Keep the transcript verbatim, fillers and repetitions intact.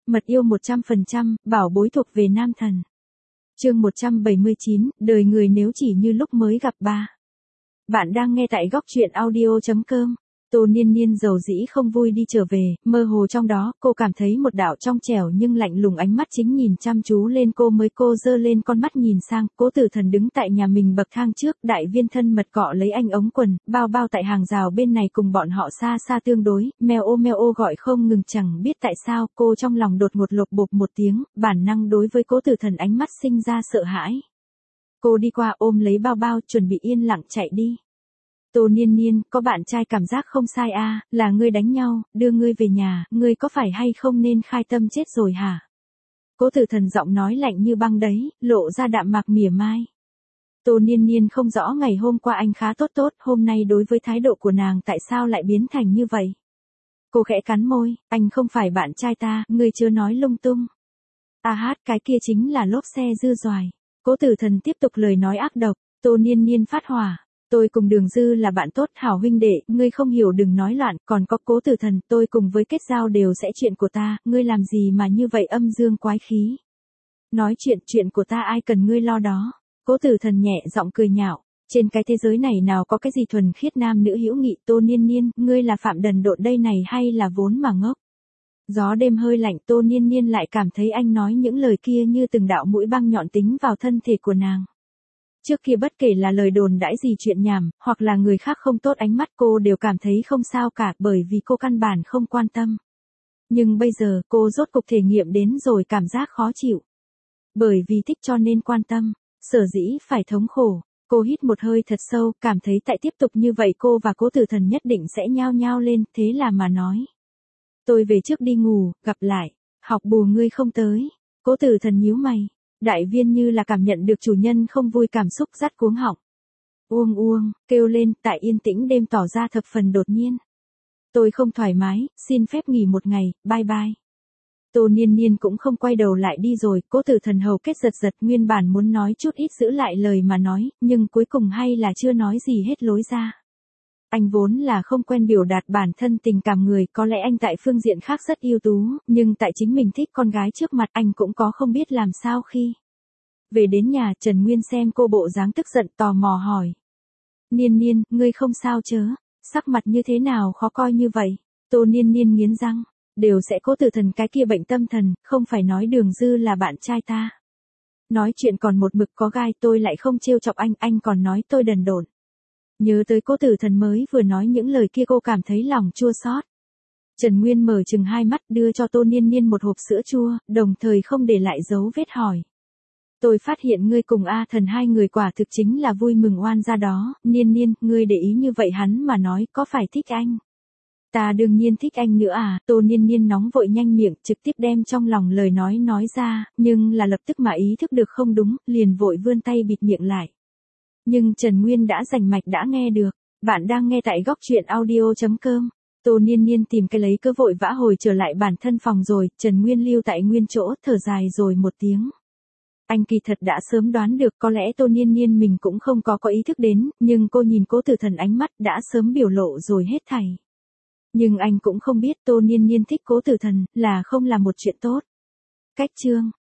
Mật yêu một trăm phần trăm, bảo bối thuộc về nam thần. Chương một trăm bảy mươi chín, đời người nếu chỉ như lúc mới gặp ba. Bạn đang nghe tại góc truyện audio chấm com. Tô Niên Niên dầu dĩ không vui đi trở về, mơ hồ trong đó, cô cảm thấy một đạo trong trẻo nhưng lạnh lùng ánh mắt chính nhìn chăm chú lên cô, mới cô giơ lên con mắt nhìn sang, Cố Tử Thần đứng tại nhà mình bậc thang trước, Đại Viên thân mật cọ lấy anh ống quần, bao bao tại hàng rào bên này cùng bọn họ xa xa tương đối, meo ô meo ô gọi không ngừng, chẳng biết tại sao, cô trong lòng đột ngột lột bột một tiếng, bản năng đối với Cố Tử Thần ánh mắt sinh ra sợ hãi. Cô đi qua ôm lấy bao bao, chuẩn bị yên lặng chạy đi. Tô Niên Niên, có bạn trai cảm giác không sai à, là ngươi đánh nhau, đưa ngươi về nhà, ngươi có phải hay không nên khai tâm chết rồi hả? Cố Tử Thần giọng nói lạnh như băng đấy, lộ ra đạm mạc mỉa mai. Tô Niên Niên không rõ ngày hôm qua anh khá tốt tốt, hôm nay đối với thái độ của nàng tại sao lại biến thành như vậy? Cô khẽ cắn môi, anh không phải bạn trai ta, ngươi chưa nói lung tung. À hát, cái kia chính là lốp xe dư doài. Cố Tử Thần tiếp tục lời nói ác độc, Tô Niên Niên phát hỏa. Tôi cùng Đường Dư là bạn tốt, hảo huynh đệ, ngươi không hiểu đừng nói loạn, còn có Cố Tử Thần, tôi cùng với Kết Giao đều sẽ chuyện của ta, ngươi làm gì mà như vậy âm dương quái khí. Nói chuyện, chuyện của ta ai cần ngươi lo đó. Cố Tử Thần nhẹ giọng cười nhạo, trên cái thế giới này nào có cái gì thuần khiết nam nữ hữu nghị. Tô Niên Niên, ngươi là phạm đần độn đây này hay là vốn mà ngốc. Gió đêm hơi lạnh, Tô Niên Niên lại cảm thấy anh nói những lời kia như từng đạo mũi băng nhọn tính vào thân thể của nàng. Trước kia bất kể là lời đồn đãi gì, chuyện nhảm, hoặc là người khác không tốt ánh mắt, cô đều cảm thấy không sao cả, bởi vì cô căn bản không quan tâm. Nhưng bây giờ, cô rốt cục thể nghiệm đến rồi cảm giác khó chịu. Bởi vì thích cho nên quan tâm, sở dĩ phải thống khổ. Cô hít một hơi thật sâu, cảm thấy tại tiếp tục như vậy cô và Cố Tử Thần nhất định sẽ nhao nhao lên, thế là mà nói. Tôi về trước đi ngủ, gặp lại, học bù ngươi không tới. Cố Tử Thần nhíu mày. Đại Viên như là cảm nhận được chủ nhân không vui cảm xúc, dắt cuống họng. Uông uông, kêu lên, tại yên tĩnh đêm tỏ ra thập phần đột nhiên. Tôi không thoải mái, xin phép nghỉ một ngày, bye bye. Tô Niên Niên cũng không quay đầu lại đi rồi, Cố Tử Thần hầu kết giật giật, nguyên bản muốn nói chút ít giữ lại lời mà nói, nhưng cuối cùng hay là chưa nói gì hết lối ra. Anh vốn là không quen biểu đạt bản thân tình cảm người, có lẽ anh tại phương diện khác rất ưu tú, nhưng tại chính mình thích con gái trước mặt anh cũng có không biết làm sao khi. Về đến nhà, Trần Nguyên xem cô bộ dáng tức giận tò mò hỏi. Niên Niên, ngươi không sao chớ, sắc mặt như thế nào khó coi như vậy? Tô Niên Niên nghiến răng, đều sẽ Cố Tử Thần cái kia bệnh tâm thần, không phải nói Đường Dư là bạn trai ta. Nói chuyện còn một mực có gai, tôi lại không trêu chọc anh, anh còn nói tôi đần độn. Nhớ tới Cố Tử Thần mới vừa nói những lời kia, cô cảm thấy lòng chua xót. Trần Nguyên mở chừng hai mắt, đưa cho Tô Niên Niên một hộp sữa chua, đồng thời không để lại dấu vết hỏi. Tôi phát hiện ngươi cùng A Thần hai người quả thực chính là vui mừng oan gia đó, Niên Niên, ngươi để ý như vậy hắn mà nói, có phải thích anh? Ta đương nhiên thích anh nữa à, Tô Niên Niên nóng vội nhanh miệng, trực tiếp đem trong lòng lời nói nói ra, nhưng là lập tức mà ý thức được không đúng, liền vội vươn tay bịt miệng lại. Nhưng Trần Nguyên đã rành mạch đã nghe được, bạn đang nghe tại góc truyện audio chấm com. Tô Niên Niên tìm cái lấy cơ vội vã hồi trở lại bản thân phòng rồi, Trần Nguyên lưu tại nguyên chỗ, thở dài rồi một tiếng. Anh kỳ thật đã sớm đoán được, có lẽ Tô Niên Niên mình cũng không có có ý thức đến, nhưng cô nhìn Cố Tử Thần ánh mắt đã sớm biểu lộ rồi hết thảy. Nhưng anh cũng không biết Tô Niên Niên thích Cố Tử Thần, là không là một chuyện tốt. Cách chương.